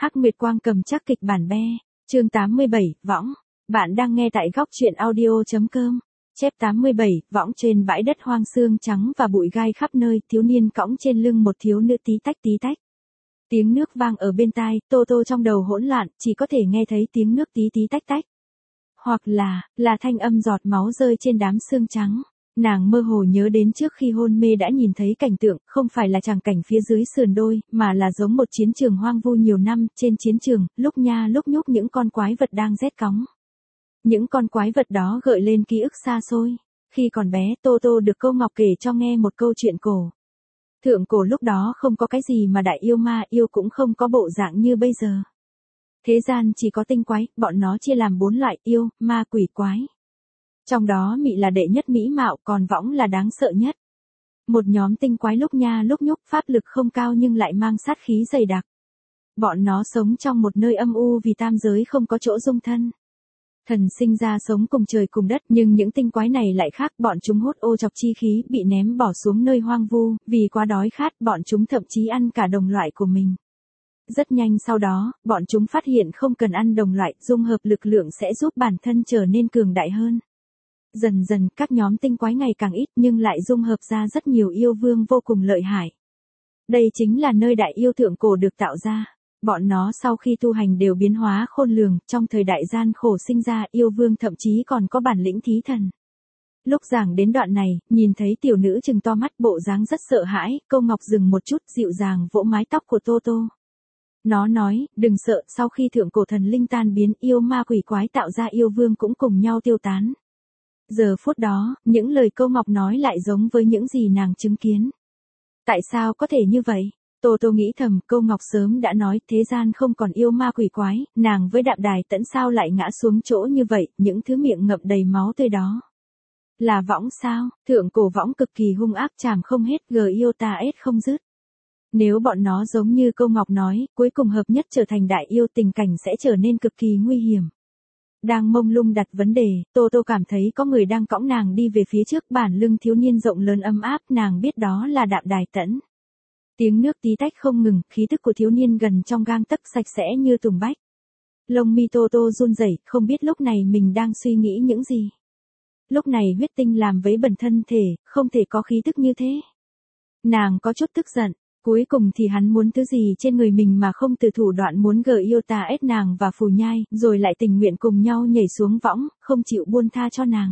Hắc Nguyệt Quang cầm chắc kịch bản be. Chương 87, võng. Bạn đang nghe tại góc truyện audio.com. Chép 87, võng trên bãi đất hoang sương trắng và bụi gai khắp nơi, thiếu niên cõng trên lưng một thiếu nữ tí tách tí tách. Tiếng nước vang ở bên tai, Tô Tô trong đầu hỗn loạn, chỉ có thể nghe thấy tiếng nước tí tí tách tách. Hoặc là thanh âm giọt máu rơi trên đám sương trắng. Nàng mơ hồ nhớ đến trước khi hôn mê đã nhìn thấy cảnh tượng, không phải là tràng cảnh phía dưới sườn đôi, mà là giống một chiến trường hoang vu nhiều năm, trên chiến trường, lúc nha lúc nhúc những con quái vật đang rét cóng. Những con quái vật đó gợi lên ký ức xa xôi. Khi còn bé, Tô Tô được Câu Ngọc kể cho nghe một câu chuyện cổ. Thượng cổ lúc đó không có cái gì mà đại yêu ma yêu cũng không có bộ dạng như bây giờ. Thế gian chỉ có tinh quái, bọn nó chia làm 4 loại yêu, ma quỷ quái. Trong đó mị là đệ nhất mỹ mạo, còn võng là đáng sợ nhất. Một nhóm tinh quái lúc nha lúc nhúc, pháp lực không cao nhưng lại mang sát khí dày đặc. Bọn nó sống trong một nơi âm u vì tam giới không có chỗ dung thân. Thần sinh ra sống cùng trời cùng đất, nhưng những tinh quái này lại khác, bọn chúng hút ô chọc chi khí, bị ném bỏ xuống nơi hoang vu, vì quá đói khát, bọn chúng thậm chí ăn cả đồng loại của mình. Rất nhanh sau đó, bọn chúng phát hiện không cần ăn đồng loại, dung hợp lực lượng sẽ giúp bản thân trở nên cường đại hơn. Dần dần, các nhóm tinh quái ngày càng ít nhưng lại dung hợp ra rất nhiều yêu vương vô cùng lợi hại. Đây chính là nơi đại yêu thượng cổ được tạo ra. Bọn nó sau khi tu hành đều biến hóa khôn lường, trong thời đại gian khổ sinh ra yêu vương thậm chí còn có bản lĩnh thí thần. Lúc giảng đến đoạn này, nhìn thấy tiểu nữ trừng to mắt bộ dáng rất sợ hãi, Câu Ngọc dừng một chút dịu dàng vỗ mái tóc của Tô Tô. Nó nói, đừng sợ, sau khi thượng cổ thần linh tan biến yêu ma quỷ quái tạo ra yêu vương cũng cùng nhau tiêu tán. Giờ phút đó, những lời Câu Ngọc nói lại giống với những gì nàng chứng kiến. Tại sao có thể như vậy? Tô Tô nghĩ thầm, Câu Ngọc sớm đã nói thế gian không còn yêu ma quỷ quái, nàng với Đạm Đài Tẫn sao lại ngã xuống chỗ như vậy, những thứ miệng ngậm đầy máu tươi đó. Là võng sao? Thượng cổ võng cực kỳ hung ác chảm không hết, gờ yêu ta ết không dứt. Nếu bọn nó giống như Câu Ngọc nói, cuối cùng hợp nhất trở thành đại yêu, tình cảnh sẽ trở nên cực kỳ nguy hiểm. Đang mông lung đặt vấn đề, Tô Tô cảm thấy có người đang cõng nàng đi về phía trước, bản lưng thiếu niên rộng lớn ấm áp, nàng biết đó là Đạm Đài Tẫn. Tiếng nước tí tách không ngừng, khí tức của thiếu niên gần trong gang tấc, sạch sẽ như tùng bách. Lông mi Tô Tô run rẩy, không biết lúc này mình đang suy nghĩ những gì. Lúc này huyết tinh làm vấy bẩn thân thể, không thể có khí tức như thế. Nàng có chút tức giận, cuối cùng thì hắn muốn thứ gì trên người mình mà không từ thủ đoạn muốn gờ yêu ta ết nàng và Phù Nhai, rồi lại tình nguyện cùng nhau nhảy xuống võng, không chịu buông tha cho nàng.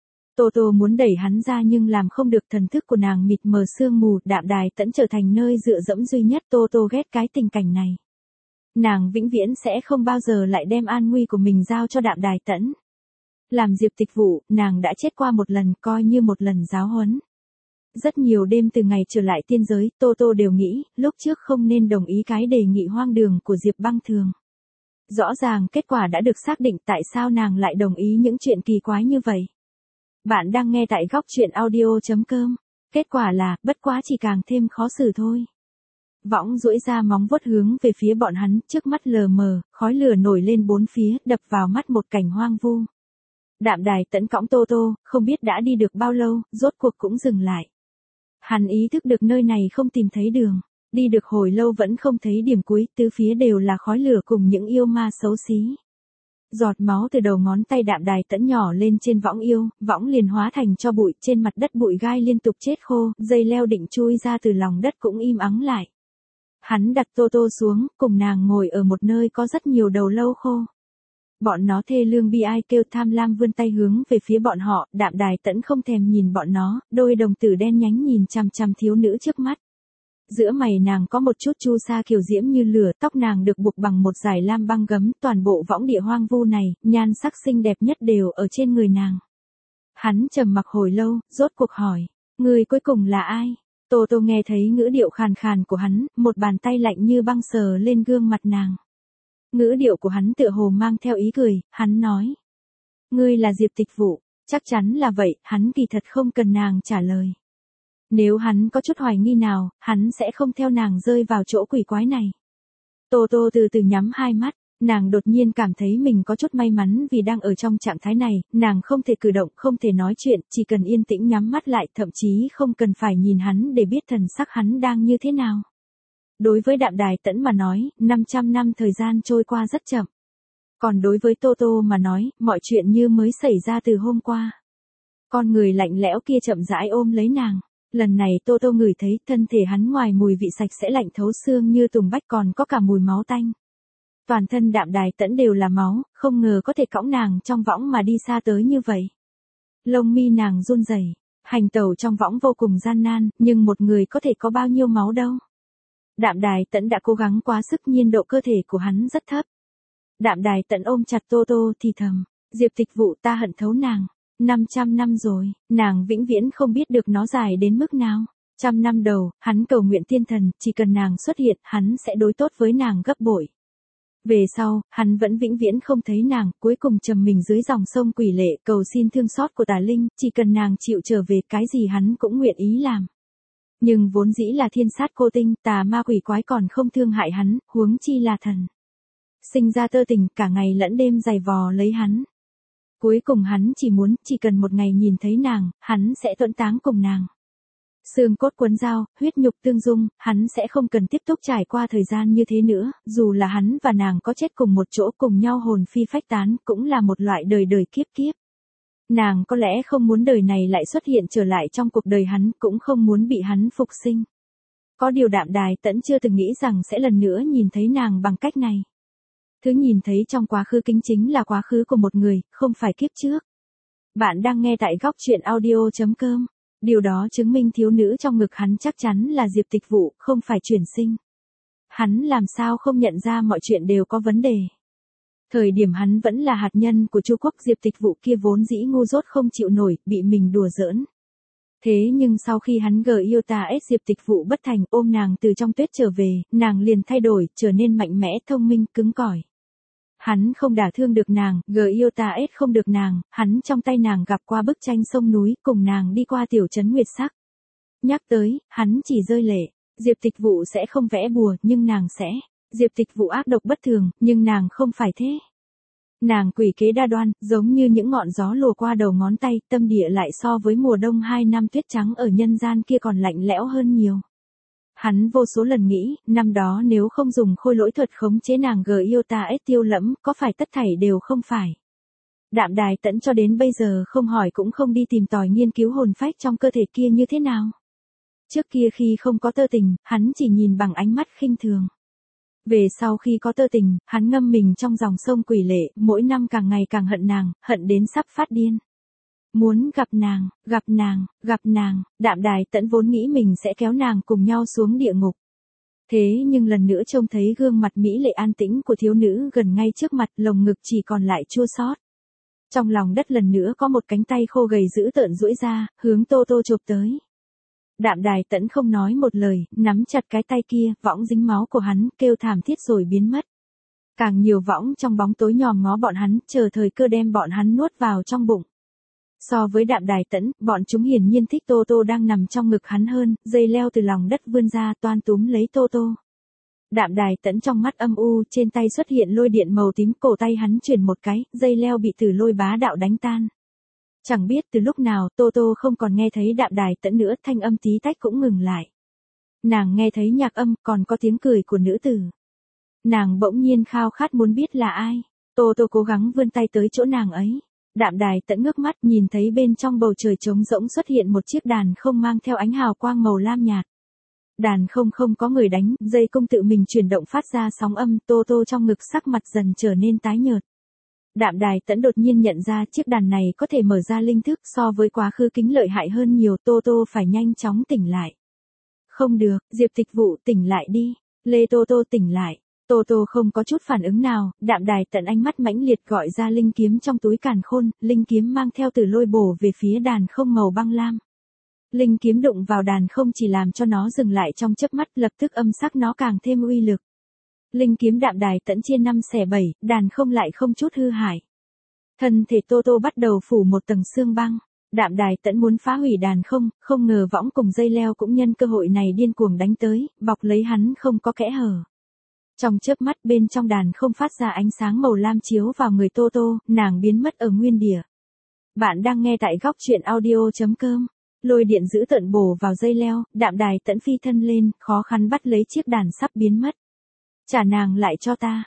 Tô Tô muốn đẩy hắn ra nhưng làm không được, thần thức của nàng mịt mờ sương mù, Đạm Đài Tẫn trở thành nơi dựa dẫm duy nhất. Tô Tô ghét cái tình cảnh này. Nàng vĩnh viễn sẽ không bao giờ lại đem an nguy của mình giao cho Đạm Đài Tẫn. Làm Diệp Tịch Vụ, nàng đã chết qua một lần, coi như một lần giáo huấn. Rất nhiều đêm từ ngày trở lại tiên giới, Tô Tô đều nghĩ, lúc trước không nên đồng ý cái đề nghị hoang đường của Diệp Băng Thường. Rõ ràng kết quả đã được xác định, tại sao nàng lại đồng ý những chuyện kỳ quái như vậy. Bạn đang nghe tại góc truyện audio.com. Kết quả là, bất quá chỉ càng thêm khó xử thôi. Võng duỗi ra móng vuốt hướng về phía bọn hắn, trước mắt lờ mờ, khói lửa nổi lên bốn phía, đập vào mắt một cảnh hoang vu. Đạm Đài Tẫn cõng Tô Tô, không biết đã đi được bao lâu, rốt cuộc cũng dừng lại. Hắn ý thức được nơi này không tìm thấy đường. Đi được hồi lâu vẫn không thấy điểm cuối, tứ phía đều là khói lửa cùng những yêu ma xấu xí. Giọt máu từ đầu ngón tay Đạm Đài Tẫn nhỏ lên trên võng yêu, võng liền hóa thành tro bụi, trên mặt đất bụi gai liên tục chết khô, dây leo định chui ra từ lòng đất cũng im ắng lại. Hắn đặt Tô Tô xuống, cùng nàng ngồi ở một nơi có rất nhiều đầu lâu khô. Bọn nó thê lương bi ai kêu, tham lam vươn tay hướng về phía bọn họ, Đạm Đài Tẫn không thèm nhìn bọn nó, đôi đồng tử đen nhánh nhìn chằm chằm thiếu nữ trước mắt. Giữa mày nàng có một chút chu sa kiều diễm như lửa, tóc nàng được buộc bằng một dải lam băng gấm, toàn bộ võng địa hoang vu này, nhan sắc xinh đẹp nhất đều ở trên người nàng. Hắn trầm mặc hồi lâu, rốt cuộc hỏi, người cuối cùng là ai? Tô Tô nghe thấy ngữ điệu khàn khàn của hắn, một bàn tay lạnh như băng sờ lên gương mặt nàng. Ngữ điệu của hắn tựa hồ mang theo ý cười, hắn nói. Ngươi là Diệp Tịch Vụ, chắc chắn là vậy, hắn kỳ thật không cần nàng trả lời. Nếu hắn có chút hoài nghi nào, hắn sẽ không theo nàng rơi vào chỗ quỷ quái này. Tô Tô từ từ nhắm hai mắt, nàng đột nhiên cảm thấy mình có chút may mắn vì đang ở trong trạng thái này, nàng không thể cử động, không thể nói chuyện, chỉ cần yên tĩnh nhắm mắt lại, thậm chí không cần phải nhìn hắn để biết thần sắc hắn đang như thế nào. Đối với Đạm Đài Tẫn mà nói, 500 năm thời gian trôi qua rất chậm. Còn đối với Tô Tô mà nói, mọi chuyện như mới xảy ra từ hôm qua. Con người lạnh lẽo kia chậm rãi ôm lấy nàng. Lần này Tô Tô ngửi thấy thân thể hắn ngoài mùi vị sạch sẽ lạnh thấu xương như tùng bách còn có cả mùi máu tanh. Toàn thân Đạm Đài Tẫn đều là máu, không ngờ có thể cõng nàng trong võng mà đi xa tới như vậy. Lông mi nàng run rẩy, hành tẩu trong võng vô cùng gian nan, nhưng một người có thể có bao nhiêu máu đâu. Đạm Đài Tẫn đã cố gắng quá sức, nhiên độ cơ thể của hắn rất thấp. Đạm Đài Tẫn ôm chặt Tô Tô thì thầm, Diệp Tịch Vụ, ta hận thấu nàng. 500 năm rồi, nàng vĩnh viễn không biết được nó dài đến mức nào. 100 năm đầu, hắn cầu nguyện thiên thần, chỉ cần nàng xuất hiện, hắn sẽ đối tốt với nàng gấp bội. Về sau, hắn vẫn vĩnh viễn không thấy nàng, cuối cùng trầm mình dưới dòng sông quỷ lệ cầu xin thương xót của tà linh, chỉ cần nàng chịu trở về, cái gì hắn cũng nguyện ý làm. Nhưng vốn dĩ là thiên sát cô tinh, tà ma quỷ quái còn không thương hại hắn, huống chi là thần. Sinh ra tơ tình, cả ngày lẫn đêm giày vò lấy hắn. Cuối cùng hắn chỉ cần một ngày nhìn thấy nàng, hắn sẽ tuẫn táng cùng nàng. Xương cốt quấn dao, huyết nhục tương dung, hắn sẽ không cần tiếp tục trải qua thời gian như thế nữa, dù là hắn và nàng có chết cùng một chỗ cùng nhau hồn phi phách tán, cũng là một loại đời đời kiếp kiếp. Nàng có lẽ không muốn đời này lại xuất hiện trở lại trong cuộc đời hắn, cũng không muốn bị hắn phục sinh. Có điều Đạm Đài Tẫn chưa từng nghĩ rằng sẽ lần nữa nhìn thấy nàng bằng cách này. Thứ nhìn thấy trong quá khứ kính chính là quá khứ của một người, không phải kiếp trước. Bạn đang nghe tại góc truyện audio.com. Điều đó chứng minh thiếu nữ trong ngực hắn chắc chắn là Diệp Tịch Vụ, không phải chuyển sinh. Hắn làm sao không nhận ra mọi chuyện đều có vấn đề. Thời điểm hắn vẫn là hạt nhân của Chu Quốc, Diệp Tịch Vụ kia vốn dĩ ngu dốt không chịu nổi, bị mình đùa giỡn. Thế nhưng sau khi hắn yêu ta Diệp Tịch Vụ bất thành, ôm nàng từ trong tuyết trở về, nàng liền thay đổi, trở nên mạnh mẽ, thông minh, cứng cỏi. Hắn không đả thương được nàng, yêu ta không được nàng, hắn trong tay nàng gặp qua bức tranh sông núi, cùng nàng đi qua tiểu trấn Nguyệt Sắc. Nhắc tới, hắn chỉ rơi lệ. Diệp Tịch Vụ sẽ không vẽ bùa, nhưng nàng sẽ. Diệp Tịch Vụ ác độc bất thường, nhưng nàng không phải thế. Nàng quỷ kế đa đoan, giống như những ngọn gió lùa qua đầu ngón tay, tâm địa lại so với mùa đông 2 năm tuyết trắng ở nhân gian kia còn lạnh lẽo hơn nhiều. Hắn vô số lần nghĩ, năm đó nếu không dùng khôi lỗi thuật khống chế nàng yêu ta tiêu lẫm, có phải tất thảy đều không phải. Đạm Đài Tẫn cho đến bây giờ không hỏi cũng không đi tìm tòi nghiên cứu hồn phách trong cơ thể kia như thế nào. Trước kia khi không có tơ tình, hắn chỉ nhìn bằng ánh mắt khinh thường. Về sau khi có tơ tình, hắn ngâm mình trong dòng sông quỷ lệ, mỗi năm càng ngày càng hận nàng, hận đến sắp phát điên. Muốn gặp nàng, gặp nàng, gặp nàng, Đạm Đài Tẫn vốn nghĩ mình sẽ kéo nàng cùng nhau xuống địa ngục. Thế nhưng lần nữa trông thấy gương mặt mỹ lệ an tĩnh của thiếu nữ gần ngay trước mặt, lồng ngực chỉ còn lại chua xót. Trong lòng đất lần nữa có một cánh tay khô gầy dữ tợn duỗi ra, hướng Tô Tô chộp tới. Đạm Đài Tẫn không nói một lời, nắm chặt cái tay kia, võng dính máu của hắn, kêu thảm thiết rồi biến mất. Càng nhiều võng trong bóng tối nhòm ngó bọn hắn, chờ thời cơ đem bọn hắn nuốt vào trong bụng. So với Đạm Đài Tẫn, bọn chúng hiển nhiên thích Tô Tô đang nằm trong ngực hắn hơn, dây leo từ lòng đất vươn ra toan túm lấy Tô Tô. Đạm Đài Tẫn trong mắt âm u, trên tay xuất hiện lôi điện màu tím, cổ tay hắn chuyển một cái, dây leo bị tử lôi bá đạo đánh tan. Chẳng biết từ lúc nào, Tô Tô không còn nghe thấy Đạm Đài Tẫn nữa, thanh âm tí tách cũng ngừng lại. Nàng nghe thấy nhạc âm, còn có tiếng cười của nữ tử. Nàng bỗng nhiên khao khát muốn biết là ai. Tô Tô cố gắng vươn tay tới chỗ nàng ấy. Đạm Đài Tẫn ngước mắt nhìn thấy bên trong bầu trời trống rỗng xuất hiện một chiếc đàn không mang theo ánh hào quang màu lam nhạt. Đàn không có người đánh, dây cung tự mình chuyển động phát ra sóng âm, Tô Tô trong ngực sắc mặt dần trở nên tái nhợt. Đạm Đài Tẫn đột nhiên nhận ra chiếc đàn này có thể mở ra linh thức, so với quá khứ kính lợi hại hơn nhiều, Tô Tô phải nhanh chóng tỉnh lại. Không được, Diệp Tịch Vụ tỉnh lại đi, Lê Tô Tô tỉnh lại. Tô Tô không có chút phản ứng nào, Đạm Đài Tẫn ánh mắt mãnh liệt gọi ra linh kiếm trong túi càn khôn, linh kiếm mang theo tử lôi bổ về phía đàn không màu băng lam. Linh kiếm đụng vào đàn không chỉ làm cho nó dừng lại trong chớp mắt, lập tức âm sắc nó càng thêm uy lực. Linh kiếm Đạm Đài Tẫn chia 5 xẻ 7, đàn không lại không chút hư hại. Thân thể Tô Tô bắt đầu phủ một tầng xương băng. Đạm Đài Tẫn muốn phá hủy đàn không ngờ võng cùng dây leo cũng nhân cơ hội này điên cuồng đánh tới, bọc lấy hắn không có kẽ hở. Trong chớp mắt bên trong đàn không phát ra ánh sáng màu lam chiếu vào người Tô Tô, nàng biến mất ở nguyên địa. Bạn đang nghe tại góc truyện audio.com. Lôi điện giữ tợn bổ vào dây leo, Đạm Đài Tẫn phi thân lên, khó khăn bắt lấy chiếc đàn sắp biến mất. Trả nàng lại cho ta.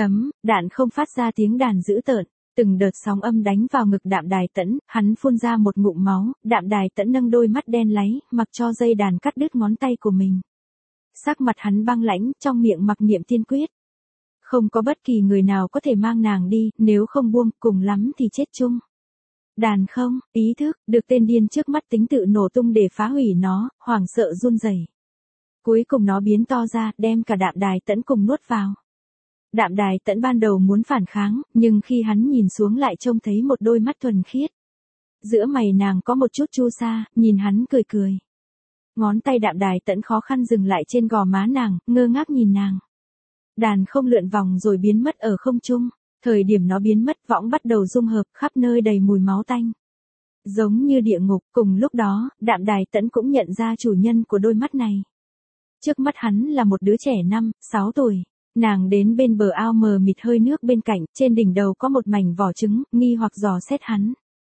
Đạn không phát ra tiếng đàn dữ tợn. Từng đợt sóng âm đánh vào ngực Đạm Đài Tẫn, hắn phun ra một ngụm máu, Đạm Đài Tẫn nâng đôi mắt đen láy, mặc cho dây đàn cắt đứt ngón tay của mình. Sắc mặt hắn băng lãnh, trong miệng mặc niệm tiên quyết. Không có bất kỳ người nào có thể mang nàng đi, nếu không buông, cùng lắm thì chết chung. Đàn không, ý thức, được tên điên trước mắt tính tự nổ tung để phá hủy nó, hoảng sợ run rẩy. Cuối cùng nó biến to ra, đem cả Đạm Đài Tẫn cùng nuốt vào. Đạm Đài Tẫn ban đầu muốn phản kháng, nhưng khi hắn nhìn xuống lại trông thấy một đôi mắt thuần khiết. Giữa mày nàng có một chút chu sa, nhìn hắn cười cười. Ngón tay Đạm Đài Tẫn khó khăn dừng lại trên gò má nàng, ngơ ngác nhìn nàng. Đàn không lượn vòng rồi biến mất ở không trung. Thời điểm nó biến mất, võng bắt đầu dung hợp, khắp nơi đầy mùi máu tanh. Giống như địa ngục, cùng lúc đó, Đạm Đài Tẫn cũng nhận ra chủ nhân của đôi mắt này. Trước mắt hắn là một đứa trẻ 5-6 tuổi. Nàng đến bên bờ ao mờ mịt hơi nước bên cạnh, trên đỉnh đầu có một mảnh vỏ trứng, nghi hoặc dò xét hắn.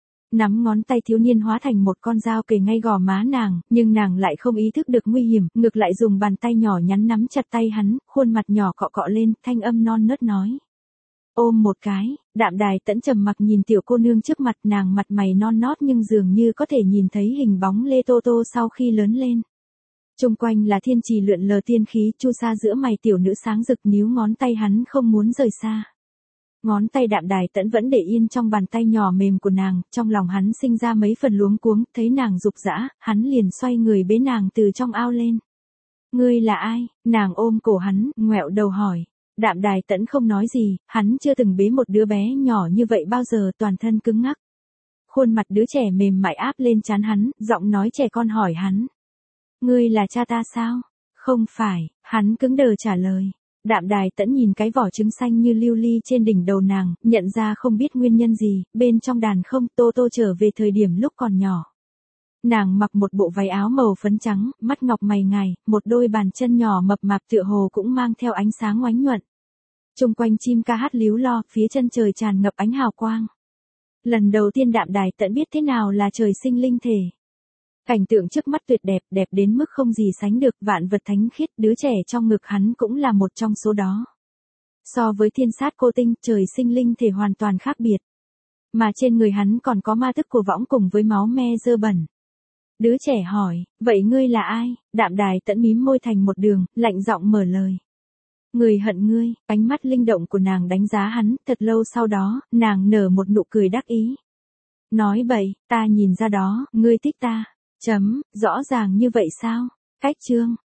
Nắm ngón tay thiếu niên hóa thành một con dao kề ngay gò má nàng, nhưng nàng lại không ý thức được nguy hiểm, ngược lại dùng bàn tay nhỏ nhắn nắm chặt tay hắn, khuôn mặt nhỏ cọ cọ lên, thanh âm non nớt nói. Ôm một cái. Đạm Đài Tẫn trầm mặc nhìn tiểu cô nương trước mặt, nàng mặt mày non nót nhưng dường như có thể nhìn thấy hình bóng Lê Tô Tô sau khi lớn lên. Trung quanh là thiên trì lượn lờ tiên khí, chu sa giữa mày tiểu nữ sáng rực, níu ngón tay hắn không muốn rời xa. Ngón tay Đạm Đài Tẫn vẫn để yên trong bàn tay nhỏ mềm của nàng, trong lòng hắn sinh ra mấy phần luống cuống, thấy nàng rục rã, hắn liền xoay người bế nàng từ trong ao lên. Ngươi là ai? Nàng ôm cổ hắn, ngoẹo đầu hỏi. Đạm Đài Tẫn không nói gì, hắn chưa từng bế một đứa bé nhỏ như vậy bao giờ, toàn thân cứng ngắc. Khuôn mặt đứa trẻ mềm mại áp lên trán hắn, giọng nói trẻ con hỏi hắn. Ngươi là cha ta sao? Không phải, hắn cứng đờ trả lời. Đạm Đài Tẫn nhìn cái vỏ trứng xanh như lưu ly trên đỉnh đầu nàng, nhận ra không biết nguyên nhân gì, bên trong đàn không, Tô Tô trở về thời điểm lúc còn nhỏ. Nàng mặc một bộ váy áo màu phấn trắng, mắt ngọc mày ngài, một đôi bàn chân nhỏ mập mạp tựa hồ cũng mang theo ánh sáng oánh nhuận. Trung quanh chim ca hát líu lo, phía chân trời tràn ngập ánh hào quang. Lần đầu tiên Đạm Đài Tẫn biết thế nào là trời sinh linh thể. Cảnh tượng trước mắt tuyệt đẹp, đẹp đến mức không gì sánh được, vạn vật thánh khiết, đứa trẻ trong ngực hắn cũng là một trong số đó. So với thiên sát cô tinh, trời sinh linh thể hoàn toàn khác biệt. Mà trên người hắn còn có ma tức của võng cùng với máu me dơ bẩn. Đứa trẻ hỏi, vậy ngươi là ai? Đạm Đài Tẫn mím môi thành một đường, lạnh giọng mở lời. Người hận ngươi, ánh mắt linh động của nàng đánh giá hắn, thật lâu sau đó, nàng nở một nụ cười đắc ý. Nói bậy, ta nhìn ra đó, ngươi thích ta. Rõ ràng như vậy sao? Cách chương.